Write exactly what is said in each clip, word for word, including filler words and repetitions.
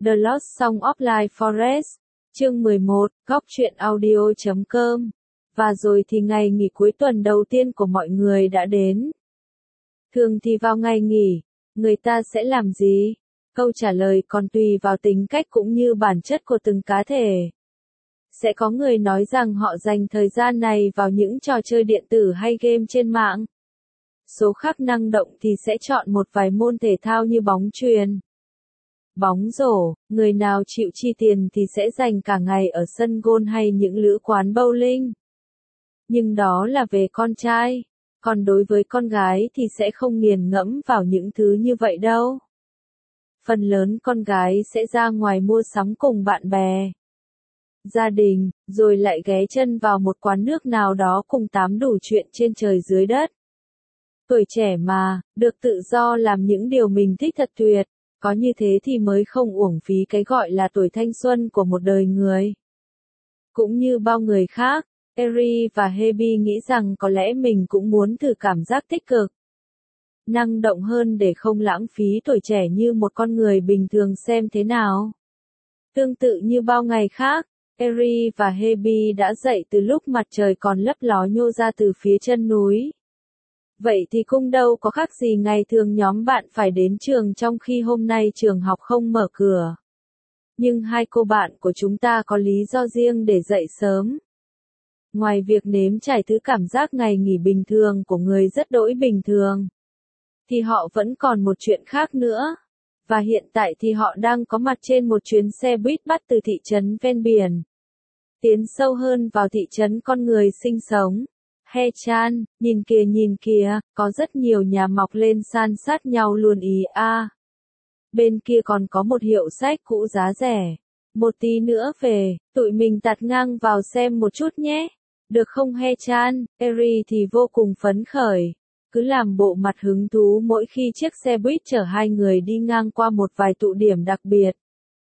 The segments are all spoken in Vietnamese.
The Lost Song of Life Forest, chương mười một, góc truyện audio chấm com. Và rồi thì ngày nghỉ cuối tuần đầu tiên của mọi người đã đến. Thường thì vào ngày nghỉ, người ta sẽ làm gì? Câu trả lời còn tùy vào tính cách cũng như bản chất của từng cá thể. Sẽ có người nói rằng họ dành thời gian này vào những trò chơi điện tử hay game trên mạng. Số khác năng động thì sẽ chọn một vài môn thể thao như bóng chuyền, bóng rổ, người nào chịu chi tiền thì sẽ dành cả ngày ở sân golf hay những lữ quán bowling. Nhưng đó là về con trai, còn đối với con gái thì sẽ không nghiền ngẫm vào những thứ như vậy đâu. Phần lớn con gái sẽ ra ngoài mua sắm cùng bạn bè, gia đình, rồi lại ghé chân vào một quán nước nào đó cùng tám đủ chuyện trên trời dưới đất. Tuổi trẻ mà, được tự do làm những điều mình thích thật tuyệt, có như thế thì mới không uổng phí cái gọi là tuổi thanh xuân của một đời người. Cũng như bao người khác, Eri và Hebi nghĩ rằng có lẽ mình cũng muốn thử cảm giác tích cực, năng động hơn để không lãng phí tuổi trẻ như một con người bình thường xem thế nào. Tương tự như bao ngày khác, Eri và Hebi đã dậy từ lúc mặt trời còn lấp ló nhô ra từ phía chân núi. Vậy thì cũng đâu có khác gì ngày thường nhóm bạn phải đến trường trong khi hôm nay trường học không mở cửa. Nhưng hai cô bạn của chúng ta có lý do riêng để dậy sớm. Ngoài việc nếm trải thứ cảm giác ngày nghỉ bình thường của người rất đỗi bình thường, thì họ vẫn còn một chuyện khác nữa. Và hiện tại thì họ đang có mặt trên một chuyến xe buýt bắt từ thị trấn ven biển, tiến sâu hơn vào thị trấn con người sinh sống. He Chan, nhìn kìa nhìn kìa, có rất nhiều nhà mọc lên san sát nhau luôn ý a. À. Bên kia còn có một hiệu sách cũ giá rẻ. Một tí nữa về, tụi mình tạt ngang vào xem một chút nhé. Được không He Chan? Eri thì vô cùng phấn khởi, cứ làm bộ mặt hứng thú mỗi khi chiếc xe buýt chở hai người đi ngang qua một vài tụ điểm đặc biệt.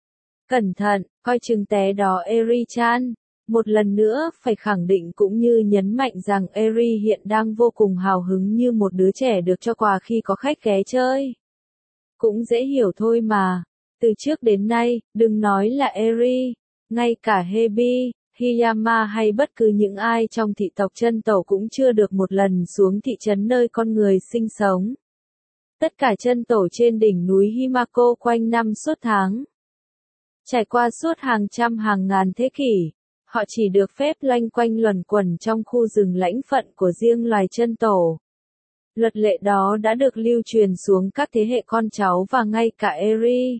Cẩn thận, coi chừng té đó Eri Chan. Một lần nữa phải khẳng định cũng như nhấn mạnh rằng Eri hiện đang vô cùng hào hứng như một đứa trẻ được cho quà khi có khách ghé chơi. Cũng dễ hiểu thôi mà. Từ trước đến nay, đừng nói là Eri, ngay cả Hebi, Hiyama hay bất cứ những ai trong thị tộc chân tổ cũng chưa được một lần xuống thị trấn nơi con người sinh sống. Tất cả chân tổ trên đỉnh núi Himako quanh năm suốt tháng, trải qua suốt hàng trăm hàng ngàn thế kỷ, họ chỉ được phép loanh quanh luẩn quẩn trong khu rừng lãnh phận của riêng loài chân tổ. Luật lệ đó đã được lưu truyền xuống các thế hệ con cháu và ngay cả Eri,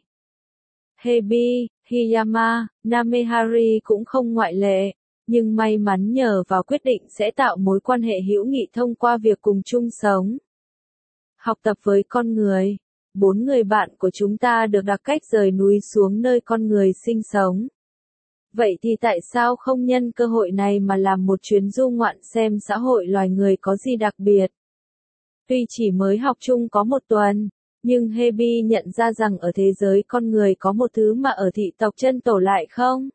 Hebi, Hiyama, Namehari cũng không ngoại lệ, nhưng may mắn nhờ vào quyết định sẽ tạo mối quan hệ hữu nghị thông qua việc cùng chung sống, học tập với con người. Bốn người bạn của chúng ta được đặt cách rời núi xuống nơi con người sinh sống. Vậy thì tại sao không nhân cơ hội này mà làm một chuyến du ngoạn xem xã hội loài người có gì đặc biệt? Tuy chỉ mới học chung có một tuần, nhưng Hebi nhận ra rằng ở thế giới con người có một thứ mà ở thị tộc chân tổ lại không.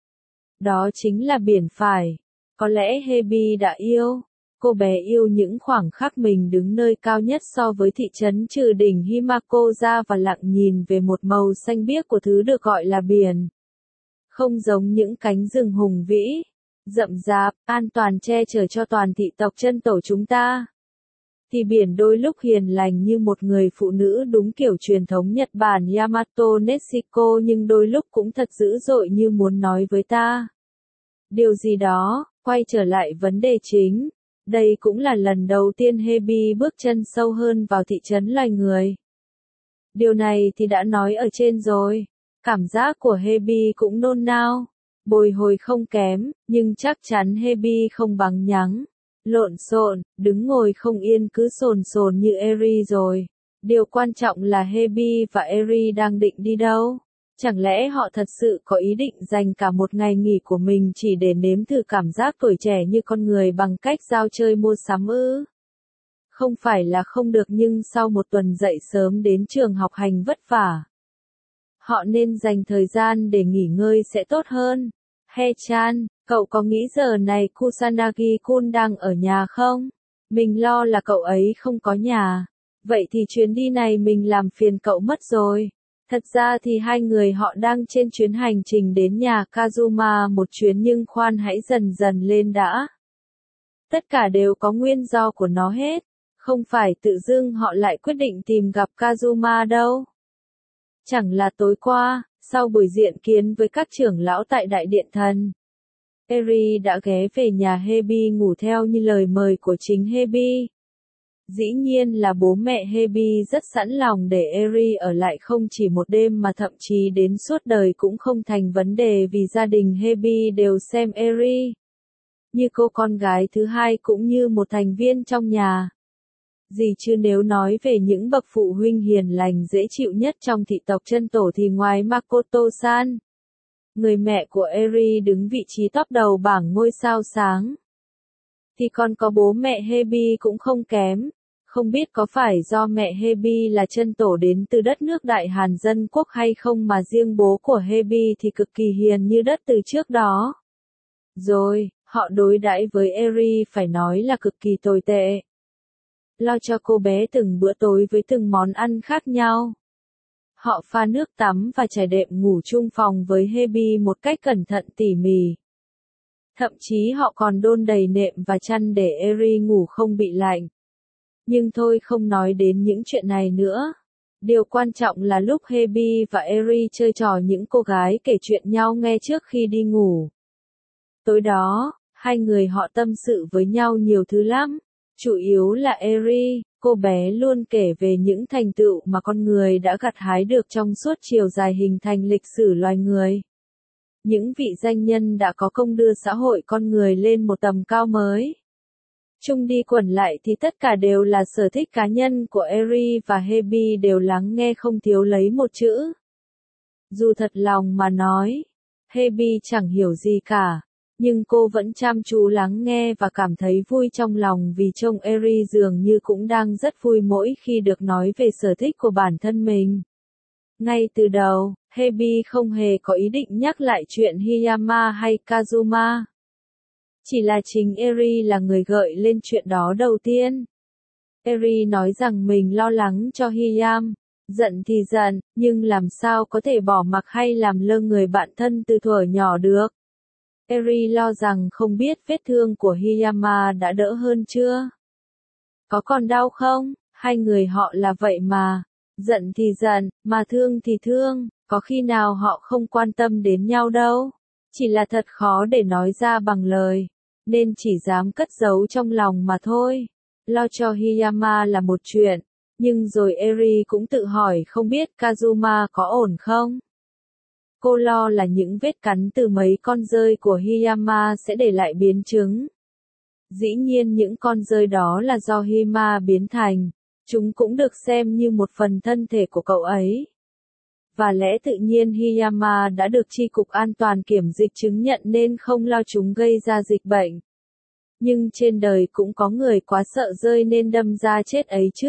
Đó chính là biển phải. Có lẽ Hebi đã yêu. Cô bé yêu những khoảng khắc mình đứng nơi cao nhất so với thị trấn trừ đỉnh Himako ra và lặng nhìn về một màu xanh biếc của thứ được gọi là biển. Không giống những cánh rừng hùng vĩ, rậm rạp, an toàn che chở cho toàn thị tộc chân tổ chúng ta, thì biển đôi lúc hiền lành như một người phụ nữ đúng kiểu truyền thống Nhật Bản Yamato Neshiko, nhưng đôi lúc cũng thật dữ dội như muốn nói với ta điều gì đó. Quay trở lại vấn đề chính, đây cũng là lần đầu tiên Hebi bước chân sâu hơn vào thị trấn loài người. Điều này thì đã nói ở trên rồi. Cảm giác của Hebi cũng nôn nao, bồi hồi không kém, nhưng chắc chắn Hebi không bằng nhắng, lộn xộn, đứng ngồi không yên cứ sồn sồn như Eri rồi. Điều quan trọng là Hebi và Eri đang định đi đâu? Chẳng lẽ họ thật sự có ý định dành cả một ngày nghỉ của mình chỉ để nếm thử cảm giác tuổi trẻ như con người bằng cách giao chơi mua sắm ư? Không phải là không được, nhưng sau một tuần dậy sớm đến trường học hành vất vả, họ nên dành thời gian để nghỉ ngơi sẽ tốt hơn. He Chan, cậu có nghĩ giờ này Kusanagi-kun đang ở nhà không? Mình lo là cậu ấy không có nhà. Vậy thì chuyến đi này mình làm phiền cậu mất rồi. Thật ra thì hai người họ đang trên chuyến hành trình đến nhà Kazuma một chuyến nhưng khoan hãy dần dần lên đã. Tất cả đều có nguyên do của nó hết, không phải tự dưng họ lại quyết định tìm gặp Kazuma đâu. Chẳng là tối qua, sau buổi diện kiến với các trưởng lão tại Đại Điện Thần, Eri đã ghé về nhà Hebi ngủ theo như lời mời của chính Hebi. Dĩ nhiên là bố mẹ Hebi rất sẵn lòng để Eri ở lại không chỉ một đêm mà thậm chí đến suốt đời cũng không thành vấn đề vì gia đình Hebi đều xem Eri như cô con gái thứ hai cũng như một thành viên trong nhà. Gì chứ nếu nói về những bậc phụ huynh hiền lành dễ chịu nhất trong thị tộc chân tổ thì ngoài Makoto-san, người mẹ của Eri đứng vị trí top đầu bảng ngôi sao sáng, thì còn có bố mẹ Hebi cũng không kém. Không biết có phải do mẹ Hebi là chân tổ đến từ đất nước Đại Hàn Dân Quốc hay không mà riêng bố của Hebi thì cực kỳ hiền như đất từ trước đó. Rồi, họ đối đãi với Eri phải nói là cực kỳ tồi tệ. Lo cho cô bé từng bữa tối với từng món ăn khác nhau. Họ pha nước tắm và trải đệm ngủ chung phòng với Hebi một cách cẩn thận tỉ mỉ. Thậm chí họ còn đôn đầy nệm và chăn để Eri ngủ không bị lạnh. Nhưng thôi không nói đến những chuyện này nữa. Điều quan trọng là lúc Hebi và Eri chơi trò những cô gái kể chuyện nhau nghe trước khi đi ngủ. Tối đó, hai người họ tâm sự với nhau nhiều thứ lắm. Chủ yếu là Eri, cô bé luôn kể về những thành tựu mà con người đã gặt hái được trong suốt chiều dài hình thành lịch sử loài người. Những vị danh nhân đã có công đưa xã hội con người lên một tầm cao mới. Chung đi quẩn lại thì tất cả đều là sở thích cá nhân của Eri và Hebi đều lắng nghe không thiếu lấy một chữ. Dù thật lòng mà nói, Hebi chẳng hiểu gì cả, nhưng cô vẫn chăm chú lắng nghe và cảm thấy vui trong lòng vì trông Eri dường như cũng đang rất vui mỗi khi được nói về sở thích của bản thân mình. Ngay từ đầu, Hebi không hề có ý định nhắc lại chuyện Hiyama hay Kazuma. Chỉ là chính Eri là người gợi lên chuyện đó đầu tiên. Eri nói rằng mình lo lắng cho Hiyam, giận thì giận, nhưng làm sao có thể bỏ mặc hay làm lơ người bạn thân từ thuở nhỏ được. Eri lo rằng không biết vết thương của Hiyama đã đỡ hơn chưa? Có còn đau không? Hai người họ là vậy mà. Giận thì giận, mà thương thì thương, có khi nào họ không quan tâm đến nhau đâu. Chỉ là thật khó để nói ra bằng lời, nên chỉ dám cất giấu trong lòng mà thôi. Lo cho Hiyama là một chuyện, nhưng rồi Eri cũng tự hỏi không biết Kazuma có ổn không? Cô lo là những vết cắn từ mấy con dơi của Hiyama sẽ để lại biến chứng. Dĩ nhiên những con dơi đó là do Hima biến thành, chúng cũng được xem như một phần thân thể của cậu ấy. Và lẽ tự nhiên Hiyama đã được chi cục an toàn kiểm dịch chứng nhận nên không lo chúng gây ra dịch bệnh. Nhưng trên đời cũng có người quá sợ rơi nên đâm ra chết ấy chứ.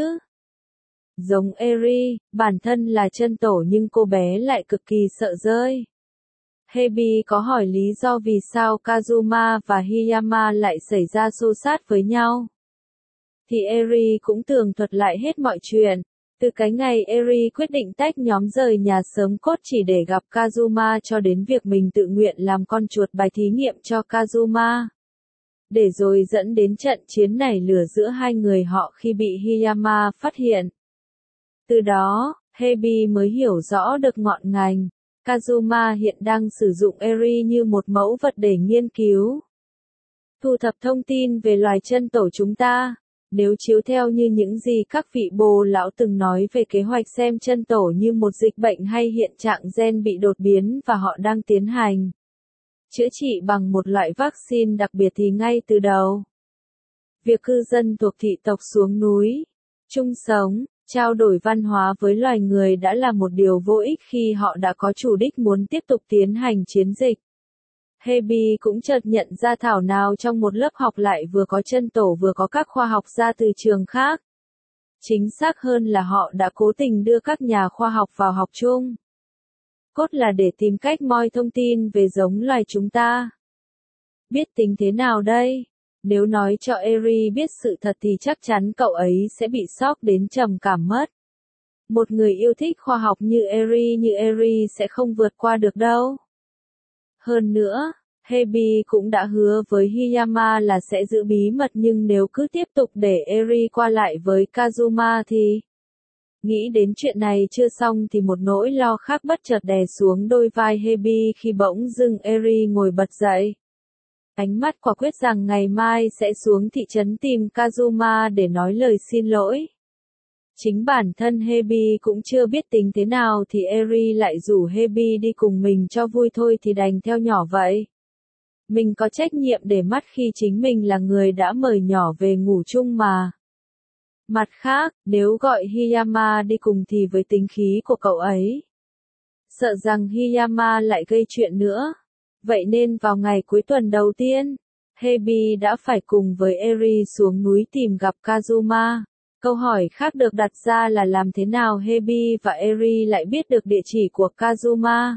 Giống Eri, bản thân là chân tổ nhưng cô bé lại cực kỳ sợ rơi. Hebi có hỏi lý do vì sao Kazuma và Hiyama lại xảy ra xô xát với nhau. Thì Eri cũng tường thuật lại hết mọi chuyện. Từ cái ngày Eri quyết định tách nhóm rời nhà sớm cốt chỉ để gặp Kazuma cho đến việc mình tự nguyện làm con chuột bài thí nghiệm cho Kazuma. Để rồi dẫn đến trận chiến nảy lửa giữa hai người họ khi bị Hiyama phát hiện. Từ đó, Hebi mới hiểu rõ được ngọn ngành. Kazuma hiện đang sử dụng Eri như một mẫu vật để nghiên cứu. Thu thập thông tin về loài chân tổ chúng ta. Nếu chiếu theo như những gì các vị bồ lão từng nói về kế hoạch xem chân tổ như một dịch bệnh hay hiện trạng gen bị đột biến và họ đang tiến hành chữa trị bằng một loại vaccine đặc biệt thì ngay từ đầu, việc cư dân thuộc thị tộc xuống núi, chung sống, trao đổi văn hóa với loài người đã là một điều vô ích khi họ đã có chủ đích muốn tiếp tục tiến hành chiến dịch. Hebi cũng chợt nhận ra thảo nào trong một lớp học lại vừa có chân tổ vừa có các khoa học gia từ trường khác. Chính xác hơn là họ đã cố tình đưa các nhà khoa học vào học chung. Cốt là để tìm cách moi thông tin về giống loài chúng ta. Biết tính thế nào đây? Nếu nói cho Eri biết sự thật thì chắc chắn cậu ấy sẽ bị sốc đến trầm cảm mất. Một người yêu thích khoa học như Eri như Eri sẽ không vượt qua được đâu. Hơn nữa, Hebi cũng đã hứa với Hiyama là sẽ giữ bí mật, nhưng nếu cứ tiếp tục để Eri qua lại với Kazuma thì... Nghĩ đến chuyện này chưa xong thì một nỗi lo khác bất chợt đè xuống đôi vai Hebi khi bỗng dưng Eri ngồi bật dậy. Ánh mắt quả quyết rằng ngày mai sẽ xuống thị trấn tìm Kazuma để nói lời xin lỗi. Chính bản thân Hebi cũng chưa biết tính thế nào thì Eri lại rủ Hebi đi cùng mình cho vui thôi thì đành theo nhỏ vậy. Mình có trách nhiệm để mắt khi chính mình là người đã mời nhỏ về ngủ chung mà. Mặt khác, nếu gọi Hiyama đi cùng thì với tính khí của cậu ấy, sợ rằng Hiyama lại gây chuyện nữa. Vậy nên vào ngày cuối tuần đầu tiên, Hebi đã phải cùng với Eri xuống núi tìm gặp Kazuma. Câu hỏi khác được đặt ra là làm thế nào Hebi và Eri lại biết được địa chỉ của Kazuma?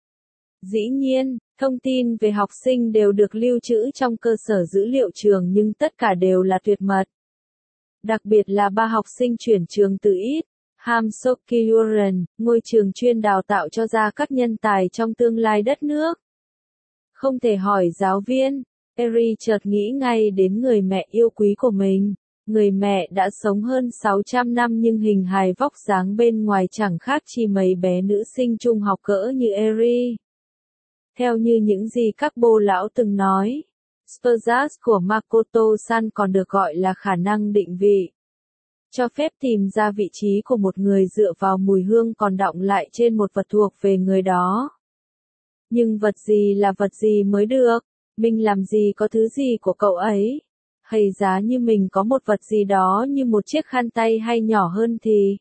Dĩ nhiên, thông tin về học sinh đều được lưu trữ trong cơ sở dữ liệu trường nhưng tất cả đều là tuyệt mật. Đặc biệt là ba học sinh chuyển trường từ East Hamsokyuren, ngôi trường chuyên đào tạo cho ra các nhân tài trong tương lai đất nước. Không thể hỏi giáo viên, Eri chợt nghĩ ngay đến người mẹ yêu quý của mình. Người mẹ đã sống hơn sáu trăm năm nhưng hình hài vóc dáng bên ngoài chẳng khác chi mấy bé nữ sinh trung học cỡ như Eri. Theo như những gì các bô lão từng nói, Spurs của Makoto-san còn được gọi là khả năng định vị, cho phép tìm ra vị trí của một người dựa vào mùi hương còn đọng lại trên một vật thuộc về người đó. Nhưng vật gì là vật gì mới được? Mình làm gì có thứ gì của cậu ấy? Hay giá như mình có một vật gì đó như một chiếc khăn tay hay nhỏ hơn thì...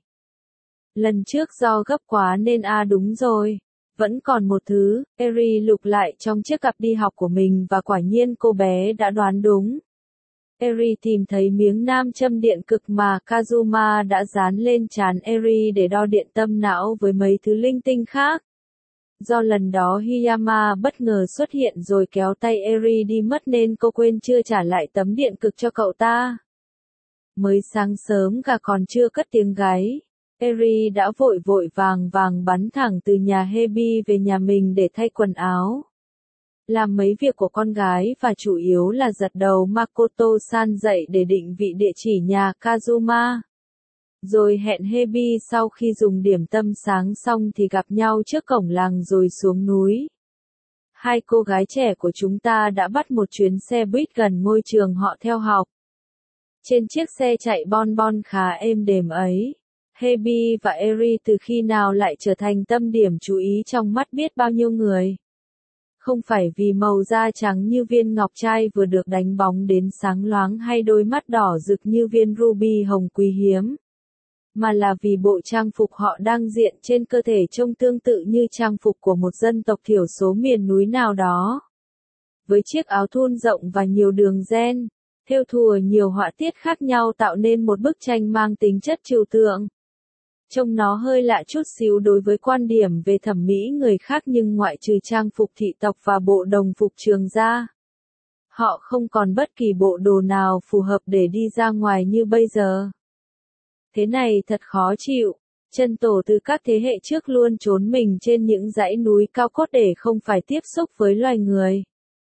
Lần trước do gấp quá nên à đúng rồi. Vẫn còn một thứ, Eri lục lại trong chiếc cặp đi học của mình và quả nhiên cô bé đã đoán đúng. Eri tìm thấy miếng nam châm điện cực mà Kazuma đã dán lên trán Eri để đo điện tâm não với mấy thứ linh tinh khác. Do lần đó Hiyama bất ngờ xuất hiện rồi kéo tay Eri đi mất nên cô quên chưa trả lại tấm điện cực cho cậu ta. Mới sáng sớm gà còn chưa cất tiếng gáy, Eri đã vội vội vàng vàng bắn thẳng từ nhà Hebi về nhà mình để thay quần áo. Làm mấy việc của con gái và chủ yếu là giật đầu Makoto-san dậy để định vị địa chỉ nhà Kazuma. Rồi hẹn Hebi sau khi dùng điểm tâm sáng xong thì gặp nhau trước cổng làng rồi xuống núi. Hai cô gái trẻ của chúng ta đã bắt một chuyến xe buýt gần ngôi trường họ theo học. Trên chiếc xe chạy bon bon khá êm đềm ấy, Hebi và Eri từ khi nào lại trở thành tâm điểm chú ý trong mắt biết bao nhiêu người. Không phải vì màu da trắng như viên ngọc trai vừa được đánh bóng đến sáng loáng hay đôi mắt đỏ rực như viên ruby hồng quý hiếm, mà là vì bộ trang phục họ đang diện trên cơ thể trông tương tự như trang phục của một dân tộc thiểu số miền núi nào đó. Với chiếc áo thun rộng và nhiều đường ren, thêu thùa nhiều họa tiết khác nhau tạo nên một bức tranh mang tính chất trừu tượng. Trông nó hơi lạ chút xíu đối với quan điểm về thẩm mỹ người khác nhưng ngoại trừ trang phục thị tộc và bộ đồng phục trường ra, họ không còn bất kỳ bộ đồ nào phù hợp để đi ra ngoài như bây giờ. Thế này thật khó chịu, chân tổ từ các thế hệ trước luôn trốn mình trên những dãy núi cao cốt để không phải tiếp xúc với loài người.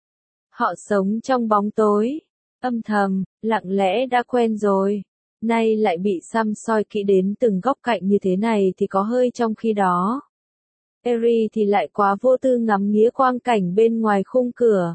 Họ sống trong bóng tối, âm thầm, lặng lẽ đã quen rồi. Nay lại bị săm soi kỹ đến từng góc cạnh như thế này thì có hơi trong khi đó. Eri thì lại quá vô tư ngắm nghía quang cảnh bên ngoài khung cửa.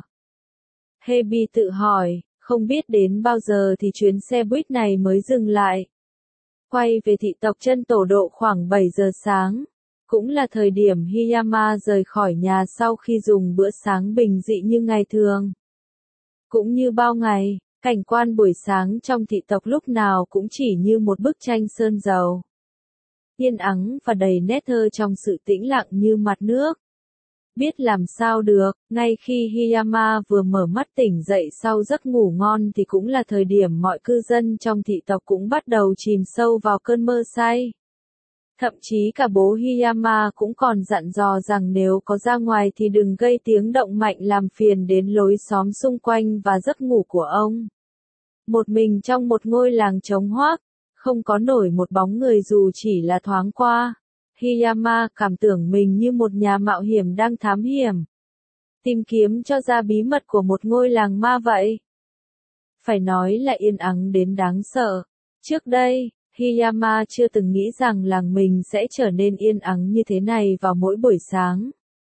Hebi tự hỏi, không biết đến bao giờ thì chuyến xe buýt này mới dừng lại. Quay về thị tộc chân tổ độ khoảng bảy giờ sáng. Cũng là thời điểm Hiyama rời khỏi nhà sau khi dùng bữa sáng bình dị như ngày thường. Cũng như bao ngày, cảnh quan buổi sáng trong thị tộc lúc nào cũng chỉ như một bức tranh sơn dầu. Yên ắng và đầy nét thơ trong sự tĩnh lặng như mặt nước. Biết làm sao được, ngay khi Hiyama vừa mở mắt tỉnh dậy sau giấc ngủ ngon thì cũng là thời điểm mọi cư dân trong thị tộc cũng bắt đầu chìm sâu vào cơn mơ say. Thậm chí cả bố Hiyama cũng còn dặn dò rằng nếu có ra ngoài thì đừng gây tiếng động mạnh làm phiền đến lối xóm xung quanh và giấc ngủ của ông. Một mình trong một ngôi làng trống hoác, không có nổi một bóng người dù chỉ là thoáng qua. Hiyama cảm tưởng mình như một nhà mạo hiểm đang thám hiểm, tìm kiếm cho ra bí mật của một ngôi làng ma vậy. Phải nói là yên ắng đến đáng sợ. Trước đây, Hiyama chưa từng nghĩ rằng làng mình sẽ trở nên yên ắng như thế này vào mỗi buổi sáng.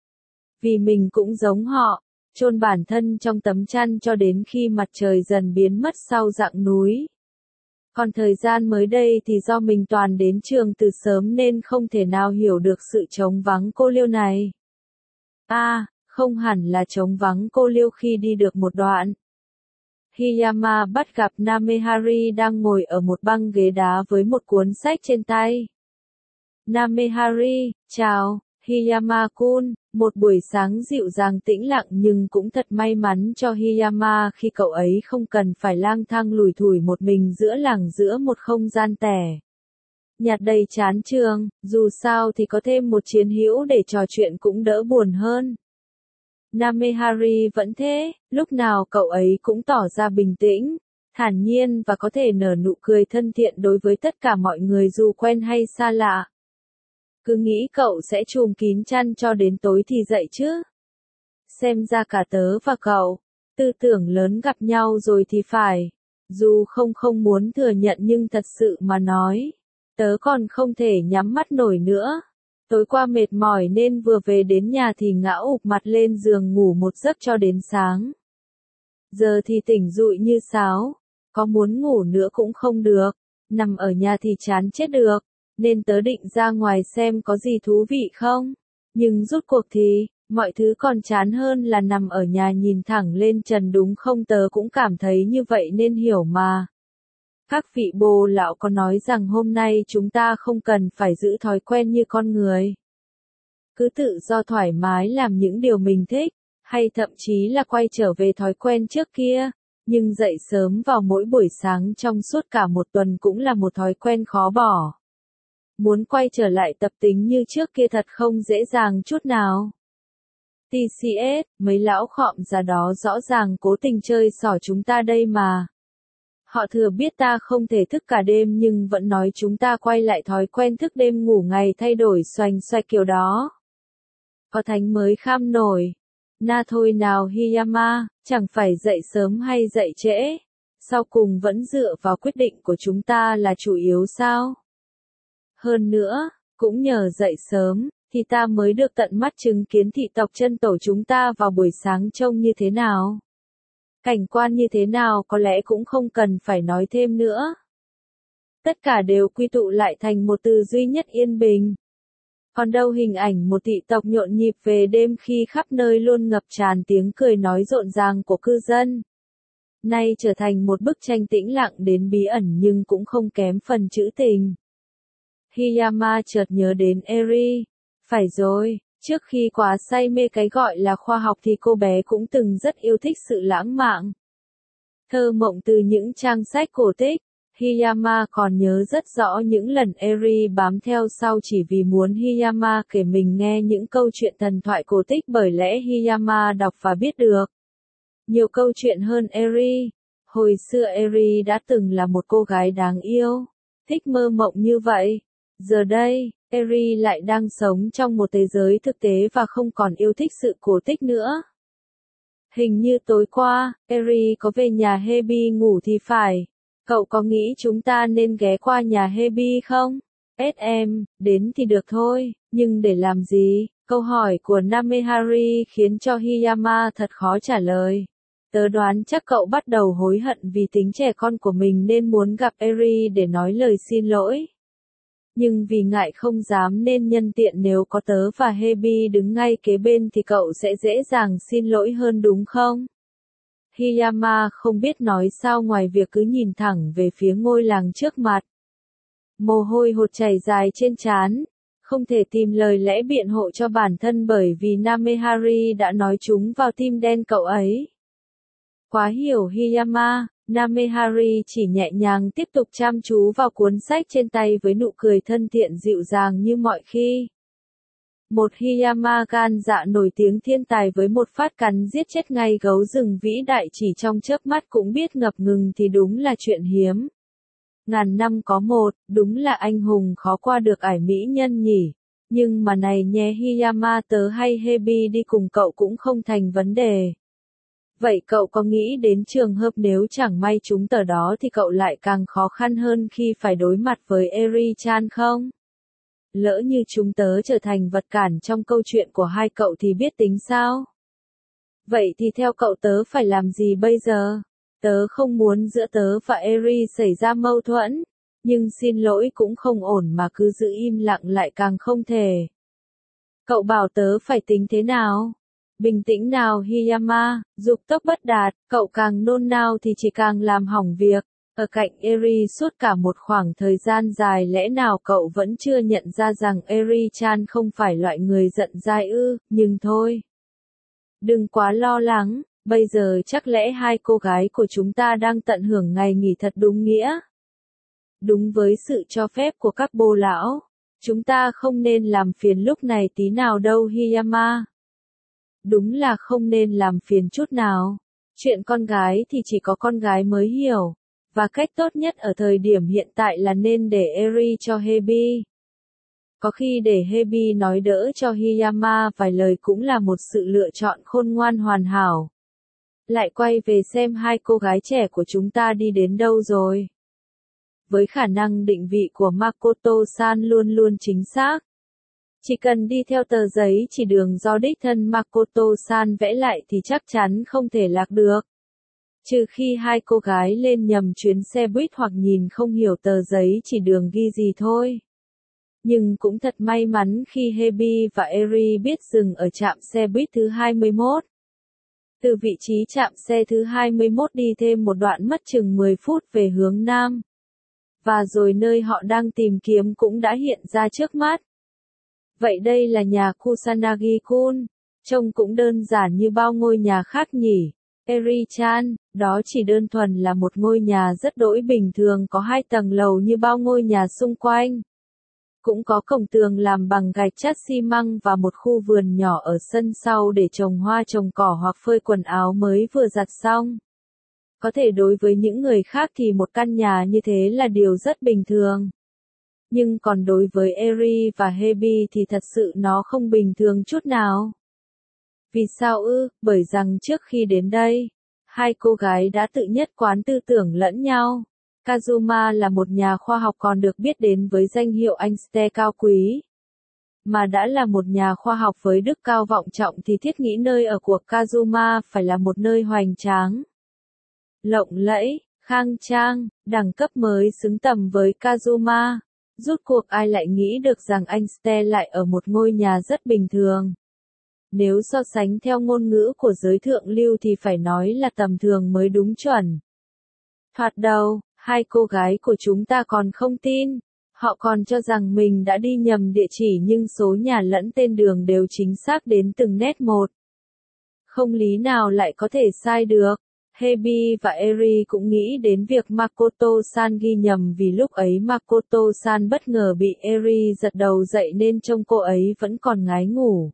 Vì mình cũng giống họ, chôn bản thân trong tấm chăn cho đến khi mặt trời dần biến mất sau rặng núi. Còn thời gian mới đây thì do mình toàn đến trường từ sớm nên không thể nào hiểu được sự trống vắng cô liêu này. À, không hẳn là trống vắng cô liêu khi đi được một đoạn. Hiyama bắt gặp Namehari đang ngồi ở một băng ghế đá với một cuốn sách trên tay. Namehari, chào, Hiyama-kun, một buổi sáng dịu dàng tĩnh lặng nhưng cũng thật may mắn cho Hiyama khi cậu ấy không cần phải lang thang lủi thủi một mình giữa làng giữa một không gian tẻ nhạt đầy chán chường, dù sao thì có thêm một chiến hữu để trò chuyện cũng đỡ buồn hơn. Namehari vẫn thế, lúc nào cậu ấy cũng tỏ ra bình tĩnh, thản nhiên và có thể nở nụ cười thân thiện đối với tất cả mọi người dù quen hay xa lạ. Cứ nghĩ cậu sẽ trùm kín chăn cho đến tối thì dậy chứ. Xem ra cả tớ và cậu, tư tưởng lớn gặp nhau rồi thì phải. Dù không không muốn thừa nhận nhưng thật sự mà nói, tớ còn không thể nhắm mắt nổi nữa. Tối qua mệt mỏi nên vừa về đến nhà thì ngã ụp mặt lên giường ngủ một giấc cho đến sáng. Giờ thì tỉnh rụi như sáo, có muốn ngủ nữa cũng không được, nằm ở nhà thì chán chết được, nên tớ định ra ngoài xem có gì thú vị không. Nhưng rút cuộc thì, mọi thứ còn chán hơn là nằm ở nhà nhìn thẳng lên trần đúng không, tớ cũng cảm thấy như vậy nên hiểu mà. Các vị bồ lão có nói rằng hôm nay chúng ta không cần phải giữ thói quen như con người. Cứ tự do thoải mái làm những điều mình thích, hay thậm chí là quay trở về thói quen trước kia. Nhưng dậy sớm vào mỗi buổi sáng trong suốt cả một tuần cũng là một thói quen khó bỏ. Muốn quay trở lại tập tính như trước kia thật không dễ dàng chút nào. tê xê ét, mấy lão khọm già đó rõ ràng cố tình chơi xỏ chúng ta đây mà. Họ thừa biết ta không thể thức cả đêm nhưng vẫn nói chúng ta quay lại thói quen thức đêm ngủ ngày thay đổi xoành xoạch kiểu đó. Có thánh mới kham nổi. Na thôi nào Hiyama, chẳng phải dậy sớm hay dậy trễ. Sau cùng vẫn dựa vào quyết định của chúng ta là chủ yếu sao? Hơn nữa, cũng nhờ dậy sớm, thì ta mới được tận mắt chứng kiến thị tộc chân tổ chúng ta vào buổi sáng trông như thế nào. Cảnh quan như thế nào có lẽ cũng không cần phải nói thêm nữa. Tất cả đều quy tụ lại thành một từ duy nhất: yên bình. Còn đâu hình ảnh một thị tộc nhộn nhịp về đêm khi khắp nơi luôn ngập tràn tiếng cười nói rộn ràng của cư dân. Nay trở thành một bức tranh tĩnh lặng đến bí ẩn nhưng cũng không kém phần trữ tình. Hiyama chợt nhớ đến Eri. Phải rồi, trước khi quá say mê cái gọi là khoa học thì cô bé cũng từng rất yêu thích sự lãng mạn. Thơ mộng từ những trang sách cổ tích. Hiyama còn nhớ rất rõ những lần Eri bám theo sau chỉ vì muốn Hiyama kể mình nghe những câu chuyện thần thoại cổ tích, bởi lẽ Hiyama đọc và biết được nhiều câu chuyện hơn Eri. Hồi xưa Eri đã từng là một cô gái đáng yêu, thích mơ mộng như vậy. Giờ đây, Eri lại đang sống trong một thế giới thực tế và không còn yêu thích sự cổ tích nữa. Hình như tối qua, Eri có về nhà Hebi ngủ thì phải. Cậu có nghĩ chúng ta nên ghé qua nhà Hebi không? ét em, đến thì được thôi, nhưng để làm gì? Câu hỏi của Namehari khiến cho Hiyama thật khó trả lời. Tớ đoán chắc cậu bắt đầu hối hận vì tính trẻ con của mình nên muốn gặp Eri để nói lời xin lỗi. Nhưng vì ngại không dám nên nhân tiện nếu có tớ và Hebi đứng ngay kế bên thì cậu sẽ dễ dàng xin lỗi hơn đúng không? Hiyama không biết nói sao ngoài việc cứ nhìn thẳng về phía ngôi làng trước mặt. Mồ hôi hột chảy dài trên trán, không thể tìm lời lẽ biện hộ cho bản thân bởi vì Namehari đã nói trúng vào tim đen cậu ấy. Quá hiểu Hiyama, Namehari chỉ nhẹ nhàng tiếp tục chăm chú vào cuốn sách trên tay với nụ cười thân thiện dịu dàng như mọi khi. Một Hiyama gan dạ nổi tiếng thiên tài với một phát cắn giết chết ngay gấu rừng vĩ đại chỉ trong chớp mắt cũng biết ngập ngừng thì đúng là chuyện hiếm. Ngàn năm có một, đúng là anh hùng khó qua được ải mỹ nhân nhỉ. Nhưng mà này nhé Hiyama, tớ hay Hebi đi cùng cậu cũng không thành vấn đề. Vậy cậu có nghĩ đến trường hợp nếu chẳng may chúng tờ đó thì cậu lại càng khó khăn hơn khi phải đối mặt với Eri-chan không? Lỡ như chúng tớ trở thành vật cản trong câu chuyện của hai cậu thì biết tính sao? Vậy thì theo cậu tớ phải làm gì bây giờ? Tớ không muốn giữa tớ và Eri xảy ra mâu thuẫn, nhưng xin lỗi cũng không ổn mà cứ giữ im lặng lại càng không thể. Cậu bảo tớ phải tính thế nào? Bình tĩnh nào Hiyama, dục tốc bất đạt, cậu càng nôn nao thì chỉ càng làm hỏng việc. Ở cạnh Eri suốt cả một khoảng thời gian dài lẽ nào cậu vẫn chưa nhận ra rằng Eri-chan không phải loại người giận dai ư, nhưng thôi. Đừng quá lo lắng, bây giờ chắc lẽ hai cô gái của chúng ta đang tận hưởng ngày nghỉ thật đúng nghĩa. Đúng với sự cho phép của các bô lão, chúng ta không nên làm phiền lúc này tí nào đâu Hiyama. Đúng là không nên làm phiền chút nào. Chuyện con gái thì chỉ có con gái mới hiểu. Và cách tốt nhất ở thời điểm hiện tại là nên để Eri cho Hebi. Có khi để Hebi nói đỡ cho Hiyama vài lời cũng là một sự lựa chọn khôn ngoan hoàn hảo. Lại quay về xem hai cô gái trẻ của chúng ta đi đến đâu rồi. Với khả năng định vị của Makoto-san luôn luôn chính xác. Chỉ cần đi theo tờ giấy chỉ đường do đích thân Makoto-san vẽ lại thì chắc chắn không thể lạc được. Trừ khi hai cô gái lên nhầm chuyến xe buýt hoặc nhìn không hiểu tờ giấy chỉ đường ghi gì thôi. Nhưng cũng thật may mắn khi Hebi và Eri biết dừng ở trạm xe buýt thứ hai mươi mốt. Từ vị trí trạm xe thứ hai mươi mốt đi thêm một đoạn mất chừng mười phút về hướng Nam. Và rồi nơi họ đang tìm kiếm cũng đã hiện ra trước mắt. Vậy đây là nhà Kusanagi-kun, trông cũng đơn giản như bao ngôi nhà khác nhỉ. Eri-chan, đó chỉ đơn thuần là một ngôi nhà rất đỗi bình thường có hai tầng lầu như bao ngôi nhà xung quanh. Cũng có cổng tường làm bằng gạch chất xi măng và một khu vườn nhỏ ở sân sau để trồng hoa trồng cỏ hoặc phơi quần áo mới vừa giặt xong. Có thể đối với những người khác thì một căn nhà như thế là điều rất bình thường. Nhưng còn đối với Eri và Hebi thì thật sự nó không bình thường chút nào. Vì sao ư? Bởi rằng trước khi đến đây, hai cô gái đã tự nhất quán tư tưởng lẫn nhau. Kazuma là một nhà khoa học còn được biết đến với danh hiệu Einstein cao quý. Mà đã là một nhà khoa học với đức cao vọng trọng thì thiết nghĩ nơi ở của Kazuma phải là một nơi hoành tráng, lộng lẫy, khang trang, đẳng cấp mới xứng tầm với Kazuma. Rốt cuộc ai lại nghĩ được rằng Einstein lại ở một ngôi nhà rất bình thường. Nếu so sánh theo ngôn ngữ của giới thượng lưu thì phải nói là tầm thường mới đúng chuẩn. Thoạt đầu, hai cô gái của chúng ta còn không tin. Họ còn cho rằng mình đã đi nhầm địa chỉ nhưng số nhà lẫn tên đường đều chính xác đến từng nét một. Không lý nào lại có thể sai được. Hebi và Eri cũng nghĩ đến việc Makoto-san ghi nhầm vì lúc ấy Makoto-san bất ngờ bị Eri giật đầu dậy nên trông cô ấy vẫn còn ngái ngủ.